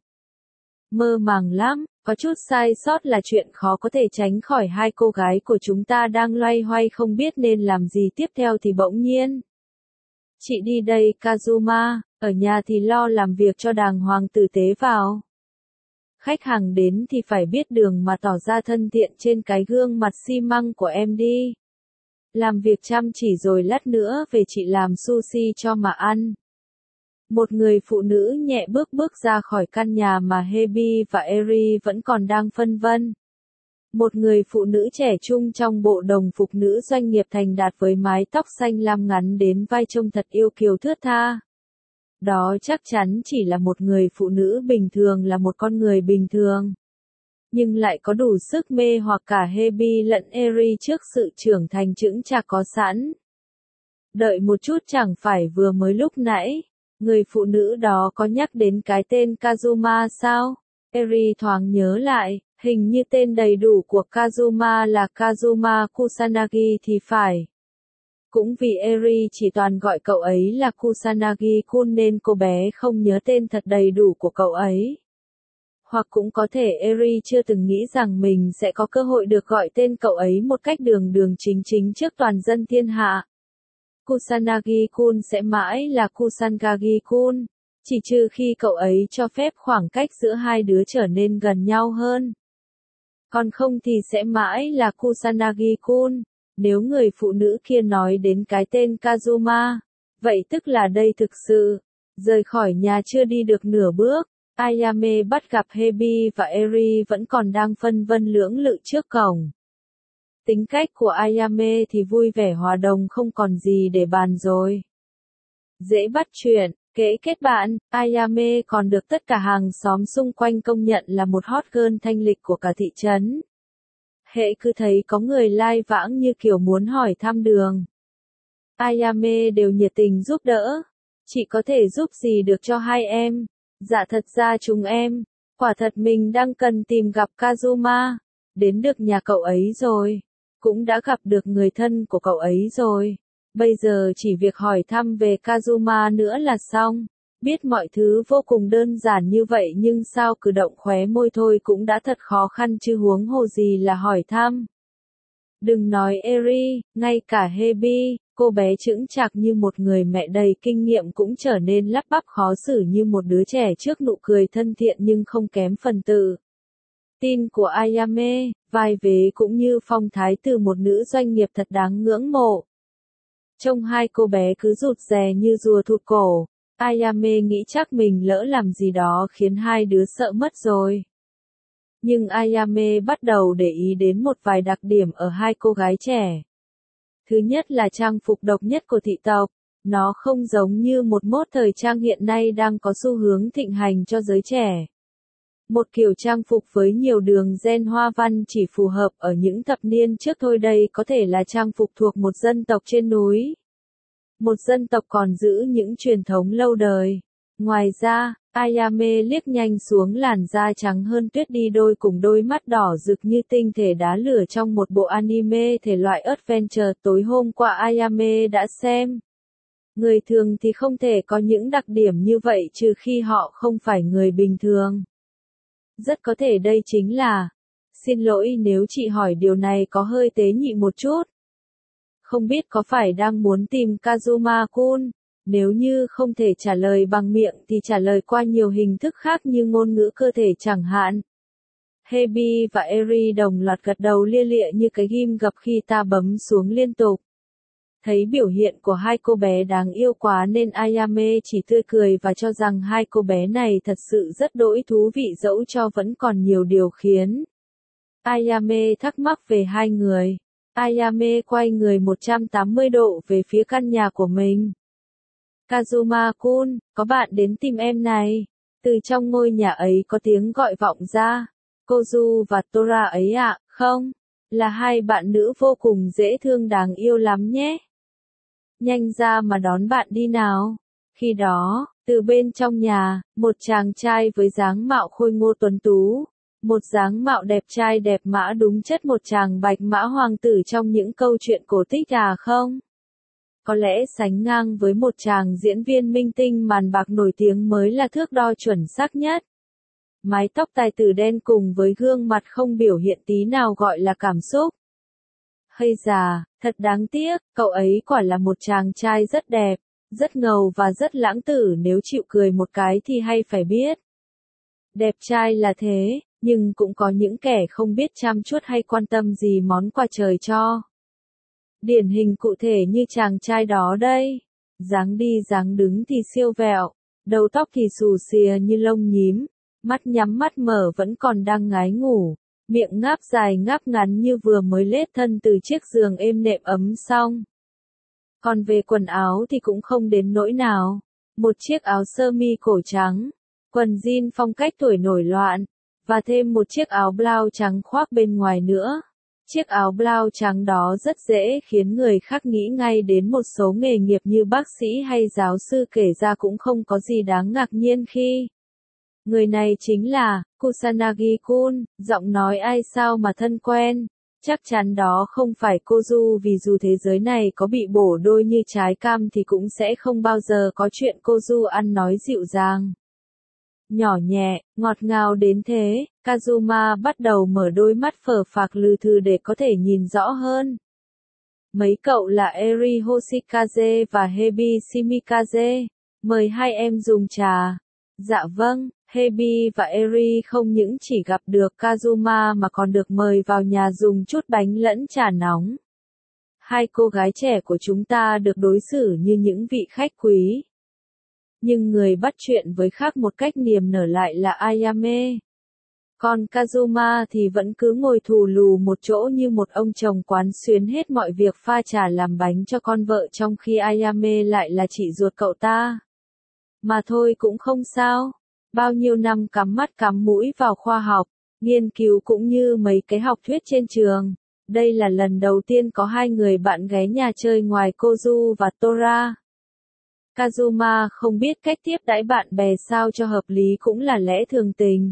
Mơ màng lắm, có chút sai sót là chuyện khó có thể tránh khỏi hai cô gái của chúng ta đang loay hoay không biết nên làm gì tiếp theo thì bỗng nhiên. Chị đi đây Kazuma, ở nhà thì lo làm việc cho đàng hoàng tử tế vào. Khách hàng đến thì phải biết đường mà tỏ ra thân thiện trên cái gương mặt xi măng của em đi. Làm việc chăm chỉ rồi lát nữa về chị làm sushi cho mà ăn. Một người phụ nữ nhẹ bước bước ra khỏi căn nhà mà Hebi và Eri vẫn còn đang phân vân. Một người phụ nữ trẻ trung trong bộ đồng phục nữ doanh nghiệp thành đạt với mái tóc xanh lam ngắn đến vai trông thật yêu kiều thướt tha. Đó chắc chắn chỉ là một người phụ nữ bình thường, là một con người bình thường. Nhưng lại có đủ sức mê hoặc cả Hebi lẫn Eri trước sự trưởng thành chững chạc có sẵn. Đợi một chút, chẳng phải vừa mới lúc nãy, người phụ nữ đó có nhắc đến cái tên Kazuma sao? Eri thoáng nhớ lại, hình như tên đầy đủ của Kazuma là Kazuma Kusanagi thì phải. Cũng vì Eri chỉ toàn gọi cậu ấy là Kusanagi-kun nên cô bé không nhớ tên thật đầy đủ của cậu ấy. Hoặc cũng có thể Eri chưa từng nghĩ rằng mình sẽ có cơ hội được gọi tên cậu ấy một cách đường đường chính chính trước toàn dân thiên hạ. Kusanagi-kun sẽ mãi là Kusanagi-kun, chỉ trừ khi cậu ấy cho phép khoảng cách giữa hai đứa trở nên gần nhau hơn. Còn không thì sẽ mãi là Kusanagi-kun. Nếu người phụ nữ kia nói đến cái tên Kazuma, vậy tức là đây thực sự. Rời khỏi nhà chưa đi được nửa bước, Ayame bắt gặp Hebi và Eri vẫn còn đang phân vân lưỡng lự trước cổng. Tính cách của Ayame thì vui vẻ hòa đồng không còn gì để bàn rồi. Dễ bắt chuyện, kể kết bạn, Ayame còn được tất cả hàng xóm xung quanh công nhận là một hot girl thanh lịch của cả thị trấn. Hễ cứ thấy có người lai vãng như kiểu muốn hỏi thăm đường, Ayame đều nhiệt tình giúp đỡ. Chị có thể giúp gì được cho hai em? Dạ thật ra chúng em, quả thật mình đang cần tìm gặp Kazuma. Đến được nhà cậu ấy rồi, cũng đã gặp được người thân của cậu ấy rồi. Bây giờ chỉ việc hỏi thăm về Kazuma nữa là xong. Biết mọi thứ vô cùng đơn giản như vậy nhưng sao cử động khóe môi thôi cũng đã thật khó khăn chứ huống hồ gì là hỏi thăm. Đừng nói Eri, ngay cả Hebi, cô bé chững chạc như một người mẹ đầy kinh nghiệm cũng trở nên lắp bắp khó xử như một đứa trẻ trước nụ cười thân thiện nhưng không kém phần tự tin của Ayame, vai vế cũng như phong thái từ một nữ doanh nghiệp thật đáng ngưỡng mộ. Trông hai cô bé cứ rụt rè như rùa thụt cổ, Ayame nghĩ chắc mình lỡ làm gì đó khiến hai đứa sợ mất rồi. Nhưng Ayame bắt đầu để ý đến một vài đặc điểm ở hai cô gái trẻ. Thứ nhất là trang phục độc nhất của thị tộc, nó không giống như một mốt thời trang hiện nay đang có xu hướng thịnh hành cho giới trẻ. Một kiểu trang phục với nhiều đường ren hoa văn chỉ phù hợp ở những thập niên trước thôi, đây có thể là trang phục thuộc một dân tộc trên núi. Một dân tộc còn giữ những truyền thống lâu đời. Ngoài ra, Ayame liếc nhanh xuống làn da trắng hơn tuyết đi đôi cùng đôi mắt đỏ rực như tinh thể đá lửa trong một bộ anime thể loại adventure tối hôm qua Ayame đã xem. Người thường thì không thể có những đặc điểm như vậy trừ khi họ không phải người bình thường. Rất có thể đây chính là... Xin lỗi nếu chị hỏi điều này có hơi tế nhị một chút. Không biết có phải đang muốn tìm Kazuma-kun? Nếu như không thể trả lời bằng miệng thì trả lời qua nhiều hình thức khác như ngôn ngữ cơ thể chẳng hạn. Hebi và Eri đồng loạt gật đầu lia lịa như cái ghim gập khi ta bấm xuống liên tục. Thấy biểu hiện của hai cô bé đáng yêu quá nên Ayame chỉ tươi cười và cho rằng hai cô bé này thật sự rất đỗi thú vị dẫu cho vẫn còn nhiều điều khiến Ayame thắc mắc về hai người. Ayame quay người một trăm tám mươi độ về phía căn nhà của mình. Kazuma-kun, có bạn đến tìm em này. Từ trong ngôi nhà ấy có tiếng gọi vọng ra. Kozu và Tora ấy ạ, không? Là hai bạn nữ vô cùng dễ thương đáng yêu lắm nhé. Nhanh ra mà đón bạn đi nào. Khi đó, từ bên trong nhà, một chàng trai với dáng mạo khôi ngô tuấn tú. Một dáng mạo đẹp trai đẹp mã đúng chất một chàng bạch mã hoàng tử trong những câu chuyện cổ tích à không? Có lẽ sánh ngang với một chàng diễn viên minh tinh màn bạc nổi tiếng mới là thước đo chuẩn xác nhất. Mái tóc tài tử đen cùng với gương mặt không biểu hiện tí nào gọi là cảm xúc. Hay già, thật đáng tiếc, cậu ấy quả là một chàng trai rất đẹp, rất ngầu và rất lãng tử, nếu chịu cười một cái thì hay phải biết. Đẹp trai là thế, nhưng cũng có những kẻ không biết chăm chút hay quan tâm gì món quà trời cho. Điển hình cụ thể như chàng trai đó đây. Dáng đi dáng đứng thì siêu vẹo, đầu tóc thì xù xìa như lông nhím, mắt nhắm mắt mở vẫn còn đang ngái ngủ, miệng ngáp dài ngáp ngắn như vừa mới lết thân từ chiếc giường êm nệm ấm xong. Còn về quần áo thì cũng không đến nỗi nào. Một chiếc áo sơ mi cổ trắng, quần jean phong cách tuổi nổi loạn, và thêm một chiếc áo blau trắng khoác bên ngoài nữa. Chiếc áo blau trắng đó rất dễ khiến người khác nghĩ ngay đến một số nghề nghiệp như bác sĩ hay giáo sư, kể ra cũng không có gì đáng ngạc nhiên khi người này chính là Kusanagi-kun. Giọng nói ai sao mà thân quen. Chắc chắn đó không phải Kozu, vì dù thế giới này có bị bổ đôi như trái cam thì cũng sẽ không bao giờ có chuyện Kozu ăn nói dịu dàng, nhỏ nhẹ, ngọt ngào đến thế. Kazuma bắt đầu mở đôi mắt phờ phạc lừ thừ để có thể nhìn rõ hơn. Mấy cậu là Eri Hoshikaze và Hebi Shimikaze. Mời hai em dùng trà. Dạ vâng, Hebi và Eri không những chỉ gặp được Kazuma mà còn được mời vào nhà dùng chút bánh lẫn trà nóng. Hai cô gái trẻ của chúng ta được đối xử như những vị khách quý. Nhưng người bắt chuyện với khác một cách niềm nở lại là Ayame. Còn Kazuma thì vẫn cứ ngồi thù lù một chỗ như một ông chồng quán xuyến hết mọi việc pha trà làm bánh cho con vợ, trong khi Ayame lại là chị ruột cậu ta. Mà thôi cũng không sao. Bao nhiêu năm cắm mắt cắm mũi vào khoa học, nghiên cứu cũng như mấy cái học thuyết trên trường. Đây là lần đầu tiên có hai người bạn ghé nhà chơi ngoài Kozu và Tora. Kazuma không biết cách tiếp đãi bạn bè sao cho hợp lý cũng là lẽ thường tình.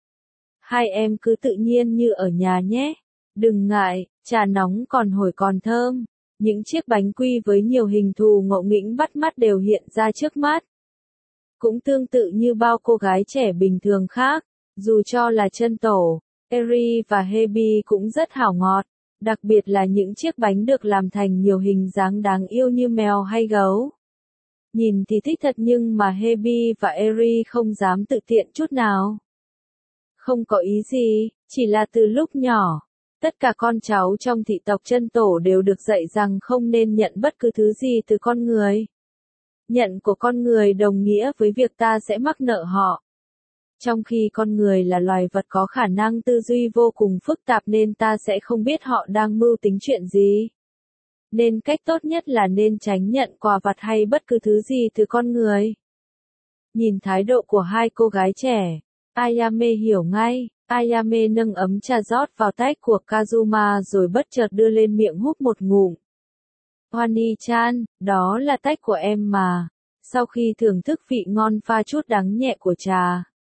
Hai em cứ tự nhiên như ở nhà nhé. Đừng ngại, trà nóng còn hổi còn thơm. Những chiếc bánh quy với nhiều hình thù ngộ nghĩnh bắt mắt đều hiện ra trước mắt. Cũng tương tự như bao cô gái trẻ bình thường khác, dù cho là chân tổ, Eri và Hebi cũng rất hảo ngọt, đặc biệt là những chiếc bánh được làm thành nhiều hình dáng đáng yêu như mèo hay gấu. Nhìn thì thích thật nhưng mà Hebi và Eri không dám tự tiện chút nào. Không có ý gì, chỉ là từ lúc nhỏ, tất cả con cháu trong thị tộc chân tổ đều được dạy rằng không nên nhận bất cứ thứ gì từ con người. Nhận của con người đồng nghĩa với việc ta sẽ mắc nợ họ. Trong khi con người là loài vật có khả năng tư duy vô cùng phức tạp nên ta sẽ không biết họ đang mưu tính chuyện gì. Nên cách tốt nhất là nên tránh nhận quà vặt hay bất cứ thứ gì từ con người. Nhìn thái độ của hai cô gái trẻ, Ayame hiểu ngay. Ayame nâng ấm trà rót vào tách của Kazuma rồi bất chợt đưa lên miệng húp một ngụm. Wani-chan, đó là tách của em mà. Sau khi thưởng thức vị ngon pha chút đắng nhẹ của trà,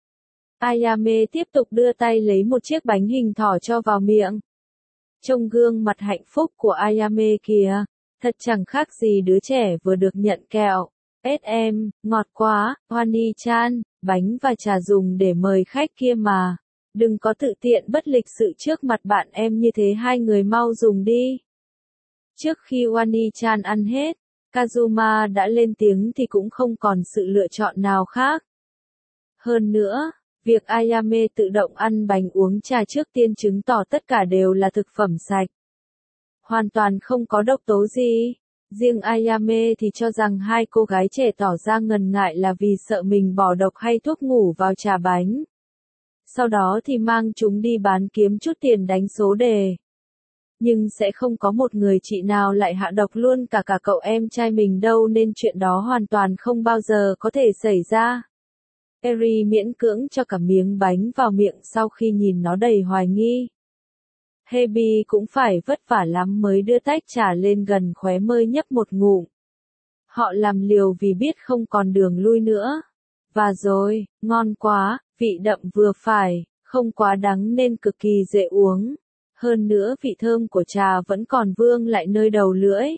Ayame tiếp tục đưa tay lấy một chiếc bánh hình thỏ cho vào miệng. Trông gương mặt hạnh phúc của Ayame kìa, thật chẳng khác gì đứa trẻ vừa được nhận kẹo. ét em, ngọt quá, Wani-chan, bánh và trà dùng để mời khách kia mà. Đừng có tự tiện bất lịch sự trước mặt bạn em như thế, hai người mau dùng đi. Trước khi Wani-chan ăn hết, Kazuma đã lên tiếng thì cũng không còn sự lựa chọn nào khác. Hơn nữa, việc Ayame tự động ăn bánh uống trà trước tiên chứng tỏ tất cả đều là thực phẩm sạch. Hoàn toàn không có độc tố gì. Riêng Ayame thì cho rằng hai cô gái trẻ tỏ ra ngần ngại là vì sợ mình bỏ độc hay thuốc ngủ vào trà bánh. Sau đó thì mang chúng đi bán kiếm chút tiền đánh số đề. Nhưng sẽ không có một người chị nào lại hạ độc luôn cả cả cậu em trai mình đâu, nên chuyện đó hoàn toàn không bao giờ có thể xảy ra. Eri miễn cưỡng cho cả miếng bánh vào miệng sau khi nhìn nó đầy hoài nghi. Hebi cũng phải vất vả lắm mới đưa tách trà lên gần khóe môi nhấp một ngụm. Họ làm liều vì biết không còn đường lui nữa. Và rồi, ngon quá, vị đậm vừa phải, không quá đắng nên cực kỳ dễ uống. Hơn nữa vị thơm của trà vẫn còn vương lại nơi đầu lưỡi.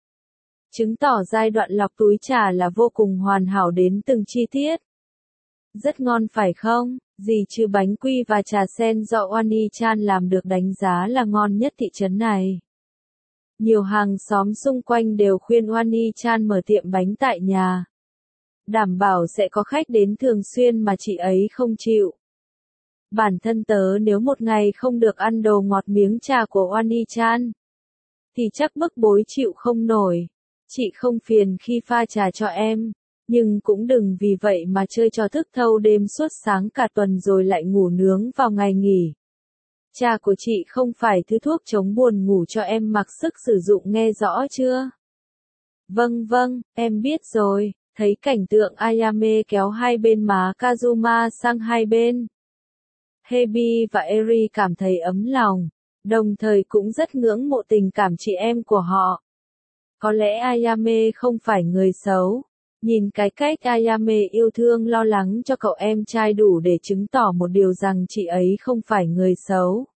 Chứng tỏ giai đoạn lọc túi trà là vô cùng hoàn hảo đến từng chi tiết. Rất ngon phải không? Gì chứ bánh quy và trà sen do Wani-chan làm được đánh giá là ngon nhất thị trấn này. Nhiều hàng xóm xung quanh đều khuyên Wani-chan mở tiệm bánh tại nhà. Đảm bảo sẽ có khách đến thường xuyên mà chị ấy không chịu. Bản thân tớ nếu một ngày không được ăn đồ ngọt miếng trà của Wani-chan, thì chắc bức bối chịu không nổi. Chị không phiền khi pha trà cho em, nhưng cũng đừng vì vậy mà chơi trò thức thâu đêm suốt sáng cả tuần rồi lại ngủ nướng vào ngày nghỉ. Trà của chị không phải thứ thuốc chống buồn ngủ cho em mặc sức sử dụng, nghe rõ chưa? Vâng vâng, em biết rồi. Thấy cảnh tượng Ayame kéo hai bên má Kazuma sang hai bên, Hebi và Eri cảm thấy ấm lòng, đồng thời cũng rất ngưỡng mộ tình cảm chị em của họ. Có lẽ Ayame không phải người xấu. Nhìn cái cách Ayame yêu thương lo lắng cho cậu em trai đủ để chứng tỏ một điều rằng chị ấy không phải người xấu.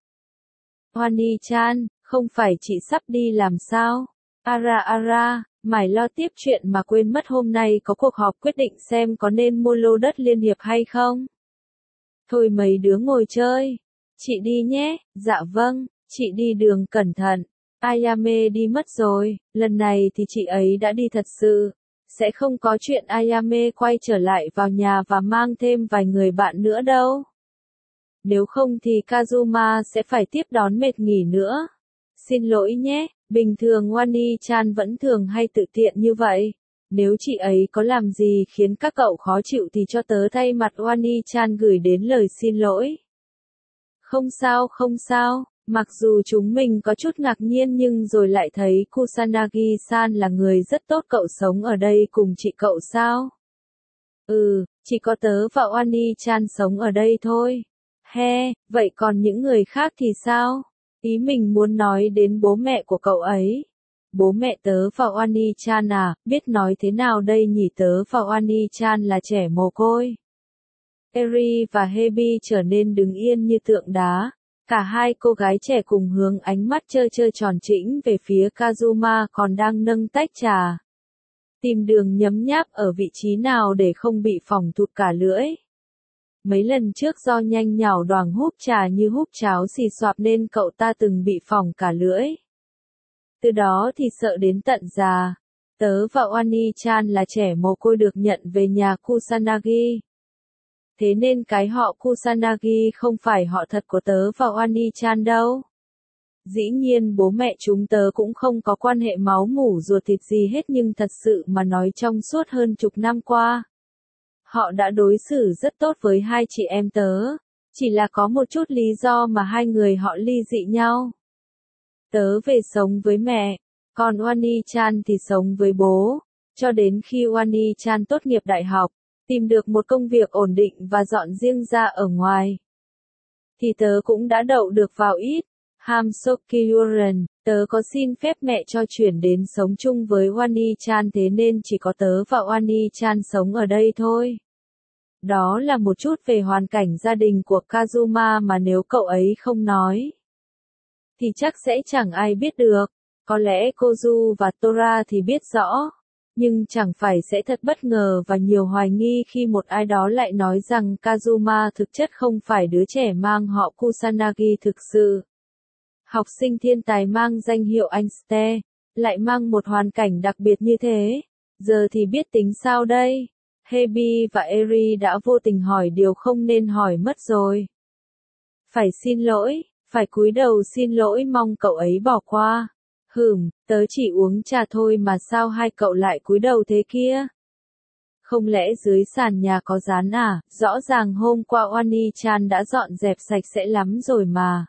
Wani-chan, không phải chị sắp đi làm sao? Ara ara, mải lo tiếp chuyện mà quên mất hôm nay có cuộc họp quyết định xem có nên mua lô đất liên hiệp hay không? Thôi mấy đứa ngồi chơi. Chị đi nhé. Dạ vâng, chị đi đường cẩn thận. Ayame đi mất rồi, lần này thì chị ấy đã đi thật sự. Sẽ không có chuyện Ayame quay trở lại vào nhà và mang thêm vài người bạn nữa đâu. Nếu không thì Kazuma sẽ phải tiếp đón mệt nghỉ nữa. Xin lỗi nhé, bình thường Wani-chan vẫn thường hay tự tiện như vậy. Nếu chị ấy có làm gì khiến các cậu khó chịu thì cho tớ thay mặt Wani-chan gửi đến lời xin lỗi. Không sao không sao, mặc dù chúng mình có chút ngạc nhiên nhưng rồi lại thấy Kusanagi-san là người rất tốt. Cậu sống ở đây cùng chị cậu sao? Ừ, chỉ có tớ và Wani-chan sống ở đây thôi. He, vậy còn những người khác thì sao? Ý mình muốn nói đến bố mẹ của cậu ấy. Bố mẹ tớ và Wani-chan à, biết nói thế nào đây nhỉ, tớ và Wani-chan là trẻ mồ côi. Eri và Hebi trở nên đứng yên như tượng đá. Cả hai cô gái trẻ cùng hướng ánh mắt trơ trơ tròn trĩnh về phía Kazuma còn đang nâng tách trà. Tìm đường nhấm nháp ở vị trí nào để không bị phỏng thụt cả lưỡi. Mấy lần trước do nhanh nhảu đoàng húp trà như húp cháo xì xoạp nên cậu ta từng bị phỏng cả lưỡi. Từ đó thì sợ đến tận già. Tớ và Wani-chan là trẻ mồ côi được nhận về nhà Kusanagi. Thế nên cái họ Kusanagi không phải họ thật của tớ và Wani-chan đâu. Dĩ nhiên bố mẹ chúng tớ cũng không có quan hệ máu mủ ruột thịt gì hết, nhưng thật sự mà nói trong suốt hơn chục năm qua, họ đã đối xử rất tốt với hai chị em tớ. Chỉ là có một chút lý do mà hai người họ ly dị nhau. Tớ về sống với mẹ, còn Wani-chan thì sống với bố. Cho đến khi Wani-chan tốt nghiệp đại học, tìm được một công việc ổn định và dọn riêng ra ở ngoài, thì tớ cũng đã đậu được vào ít. Hamsokyuren, tớ có xin phép mẹ cho chuyển đến sống chung với Wani-chan, thế nên chỉ có tớ và Wani-chan sống ở đây thôi. Đó là một chút về hoàn cảnh gia đình của Kazuma mà nếu cậu ấy không nói, thì chắc sẽ chẳng ai biết được. Có lẽ Kozu và Tora thì biết rõ. Nhưng chẳng phải sẽ thật bất ngờ và nhiều hoài nghi khi một ai đó lại nói rằng Kazuma thực chất không phải đứa trẻ mang họ Kusanagi thực sự. Học sinh thiên tài mang danh hiệu Einstein, lại mang một hoàn cảnh đặc biệt như thế. Giờ thì biết tính sao đây? Hebi và Eri đã vô tình hỏi điều không nên hỏi mất rồi. Phải xin lỗi, phải cúi đầu xin lỗi, mong cậu ấy bỏ qua. Hừm, tớ chỉ uống trà thôi mà sao hai cậu lại cúi đầu thế kia? Không lẽ dưới sàn nhà có dán à? Rõ ràng hôm qua Wani-chan đã dọn dẹp sạch sẽ lắm rồi mà.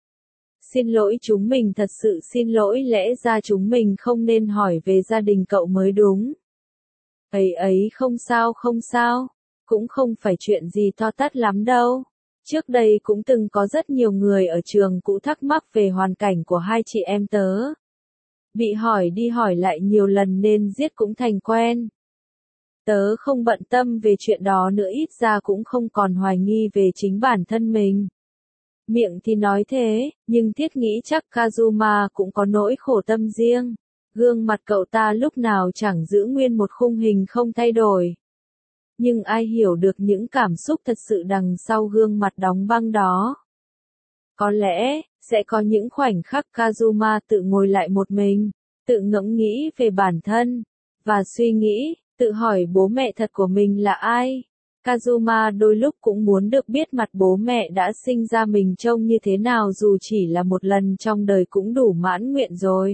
Xin lỗi, chúng mình thật sự xin lỗi, lẽ ra chúng mình không nên hỏi về gia đình cậu mới đúng. Ấy ấy, không sao không sao, cũng không phải chuyện gì to tát lắm đâu. Trước đây cũng từng có rất nhiều người ở trường cũ thắc mắc về hoàn cảnh của hai chị em tớ. Bị hỏi đi hỏi lại nhiều lần nên giết cũng thành quen. Tớ không bận tâm về chuyện đó nữa, ít ra cũng không còn hoài nghi về chính bản thân mình. Miệng thì nói thế, nhưng thiết nghĩ chắc Kazuma cũng có nỗi khổ tâm riêng. Gương mặt cậu ta lúc nào chẳng giữ nguyên một khung hình không thay đổi. Nhưng ai hiểu được những cảm xúc thật sự đằng sau gương mặt đóng băng đó? Có lẽ, sẽ có những khoảnh khắc Kazuma tự ngồi lại một mình, tự ngẫm nghĩ về bản thân, và suy nghĩ, tự hỏi bố mẹ thật của mình là ai. Kazuma đôi lúc cũng muốn được biết mặt bố mẹ đã sinh ra mình trông như thế nào, dù chỉ là một lần trong đời cũng đủ mãn nguyện rồi.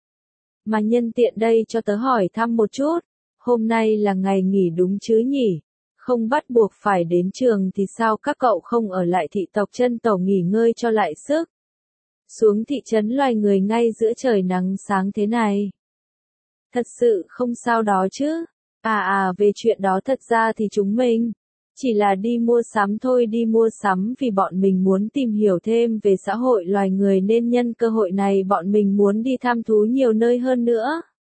Mà nhân tiện đây cho tớ hỏi thăm một chút, hôm nay là ngày nghỉ đúng chứ nhỉ? Không bắt buộc phải đến trường thì sao các cậu không ở lại thị tộc chân tổ nghỉ ngơi cho lại sức? Xuống thị trấn loài người ngay giữa trời nắng sáng thế này. Thật sự không sao đó chứ? À à, về chuyện đó thật ra thì chúng mình chỉ là đi mua sắm thôi, đi mua sắm vì bọn mình muốn tìm hiểu thêm về xã hội loài người nên nhân cơ hội này bọn mình muốn đi thăm thú nhiều nơi hơn nữa.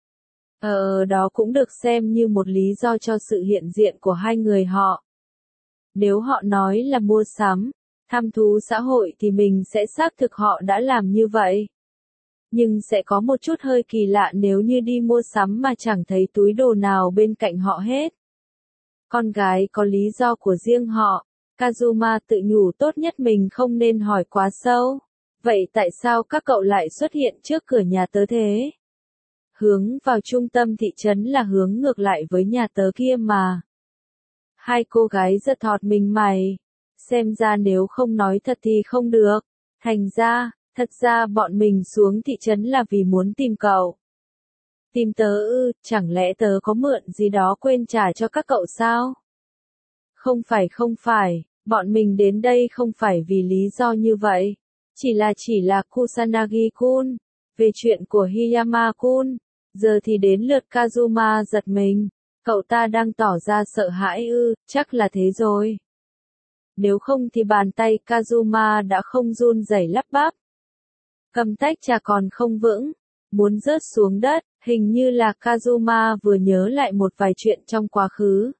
Ờ, đó cũng được xem như một lý do cho sự hiện diện của hai người họ. Nếu họ nói là mua sắm, thăm thú xã hội thì mình sẽ xác thực họ đã làm như vậy. Nhưng sẽ có một chút hơi kỳ lạ nếu như đi mua sắm mà chẳng thấy túi đồ nào bên cạnh họ hết. Con gái có lý do của riêng họ. Kazuma tự nhủ tốt nhất mình không nên hỏi quá sâu. Vậy tại sao các cậu lại xuất hiện trước cửa nhà tớ thế? Hướng vào trung tâm thị trấn là hướng ngược lại với nhà tớ kia mà. Hai cô gái giật thọt mình mày. Xem ra nếu không nói thật thì không được. Thành ra, thật ra bọn mình xuống thị trấn là vì muốn tìm cậu. Tìm tớ ư, chẳng lẽ tớ có mượn gì đó quên trả cho các cậu sao? Không phải không phải, bọn mình đến đây không phải vì lý do như vậy. Chỉ là chỉ là Kusanagi-kun. Về chuyện của Hiyama-kun, giờ thì đến lượt Kazuma giật mình. Cậu ta đang tỏ ra sợ hãi ư, chắc là thế rồi. Nếu không thì bàn tay Kazuma đã không run rẩy lắp bắp. Cầm tách trà còn không vững, muốn rớt xuống đất, hình như là Kazuma vừa nhớ lại một vài chuyện trong quá khứ.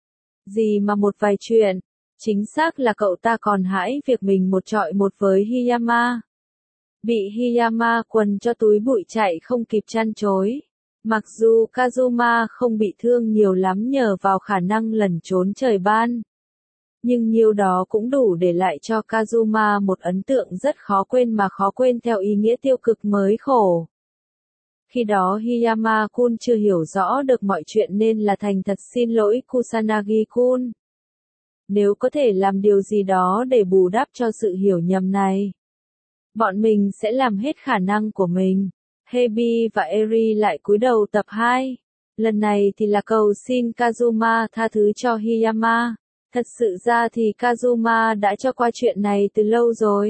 Gì mà một vài chuyện, chính xác là cậu ta còn hãi việc mình một trọi một với Hiyama. Bị Hiyama quần cho túi bụi chạy không kịp chăn chối. Mặc dù Kazuma không bị thương nhiều lắm nhờ vào khả năng lẩn trốn trời ban. Nhưng nhiều đó cũng đủ để lại cho Kazuma một ấn tượng rất khó quên mà khó quên theo ý nghĩa tiêu cực mới khổ. Khi đó Hiyama-kun chưa hiểu rõ được mọi chuyện nên là thành thật xin lỗi Kusanagi-kun. Nếu có thể làm điều gì đó để bù đắp cho sự hiểu nhầm này, bọn mình sẽ làm hết khả năng của mình. Hebi và Eri lại cúi đầu tập hai. Lần này thì là cầu xin Kazuma tha thứ cho Hiyama. Thật sự ra thì Kazuma đã cho qua chuyện này từ lâu rồi.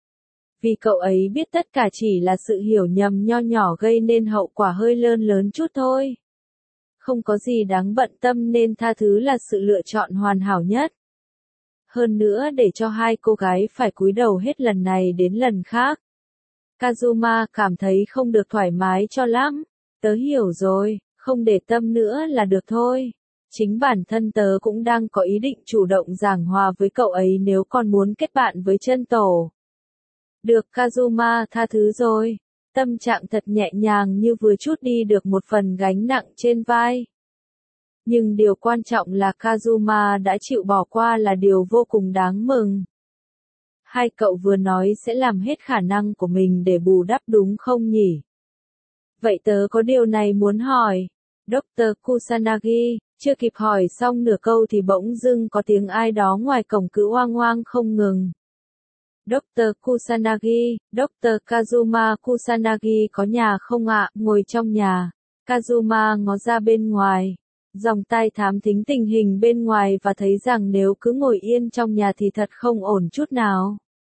Vì cậu ấy biết tất cả chỉ là sự hiểu nhầm nho nhỏ gây nên hậu quả hơi lớn lớn chút thôi. Không có gì đáng bận tâm nên tha thứ là sự lựa chọn hoàn hảo nhất. Hơn nữa để cho hai cô gái phải cúi đầu hết lần này đến lần khác. Kazuma cảm thấy không được thoải mái cho lắm. Tớ hiểu rồi, không để tâm nữa là được thôi. Chính bản thân tớ cũng đang có ý định chủ động giảng hòa với cậu ấy nếu còn muốn kết bạn với chân tổ. Được Kazuma tha thứ rồi. Tâm trạng thật nhẹ nhàng như vừa chút đi được một phần gánh nặng trên vai. Nhưng điều quan trọng là Kazuma đã chịu bỏ qua là điều vô cùng đáng mừng. Hai cậu vừa nói sẽ làm hết khả năng của mình để bù đắp đúng không nhỉ? Vậy tớ có điều này muốn hỏi. doctor Kusanagi, chưa kịp hỏi xong nửa câu thì bỗng dưng có tiếng ai đó ngoài cổng cứ oang oang không ngừng. doctor Kusanagi, doctor Kazuma Kusanagi có nhà không ạ? Ngồi trong nhà. Kazuma ngó ra bên ngoài. Dòng tai thám thính tình hình bên ngoài và thấy rằng nếu cứ ngồi yên trong nhà thì thật không ổn chút nào.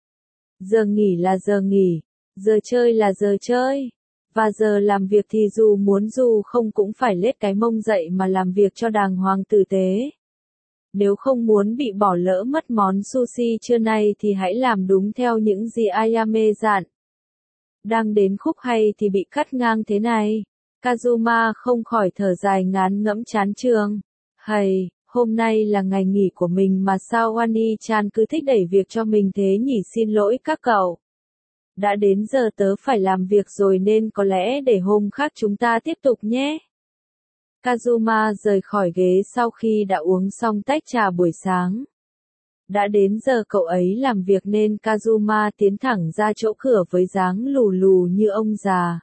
Giờ nghỉ là giờ nghỉ, giờ chơi là giờ chơi, và giờ làm việc thì dù muốn dù không cũng phải lết cái mông dậy mà làm việc cho đàng hoàng tử tế. Nếu không muốn bị bỏ lỡ mất món sushi trưa nay thì hãy làm đúng theo những gì Ayame dặn. Đang đến khúc hay thì bị cắt ngang thế này. Kazuma không khỏi thở dài ngán ngẫm chán chường. Hầy, hôm nay là ngày nghỉ của mình mà sao Wani-chan cứ thích đẩy việc cho mình thế nhỉ? Xin lỗi các cậu. Đã đến giờ tớ phải làm việc rồi nên có lẽ để hôm khác chúng ta tiếp tục nhé. Kazuma rời khỏi ghế sau khi đã uống xong tách trà buổi sáng. Đã đến giờ cậu ấy làm việc nên Kazuma tiến thẳng ra chỗ cửa với dáng lù lù như ông già.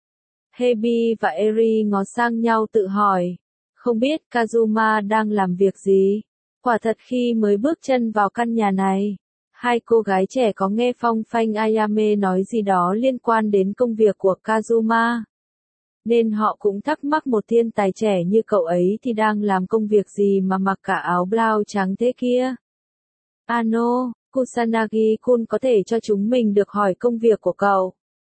Hebi và Eri ngó sang nhau tự hỏi. Không biết Kazuma đang làm việc gì? Quả thật khi mới bước chân vào căn nhà này, hai cô gái trẻ có nghe phong phanh Ayame nói gì đó liên quan đến công việc của Kazuma. Nên họ cũng thắc mắc một thiên tài trẻ như cậu ấy thì đang làm công việc gì mà mặc cả áo blau trắng thế kia. Ano, Kusanagi-kun có thể cho chúng mình được hỏi công việc của cậu.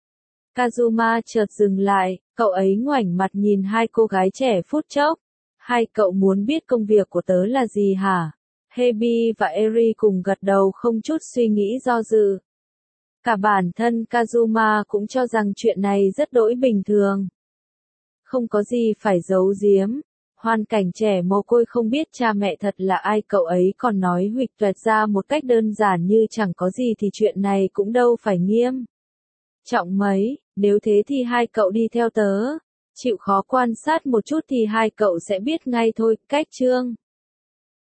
Kazuma chợt dừng lại, cậu ấy ngoảnh mặt nhìn hai cô gái trẻ phút chốc. Hai cậu muốn biết công việc của tớ là gì hả? Hebi và Eri cùng gật đầu không chút suy nghĩ do dự. Cả bản thân Kazuma cũng cho rằng chuyện này rất đỗi bình thường. Không có gì phải giấu giếm. Hoàn cảnh trẻ mồ côi không biết cha mẹ thật là ai, cậu ấy còn nói huỵch toẹt ra một cách đơn giản như chẳng có gì thì chuyện này cũng đâu phải nghiêm trọng mấy. Nếu thế thì hai cậu đi theo tớ. Chịu khó quan sát một chút thì hai cậu sẽ biết ngay thôi. Cách chương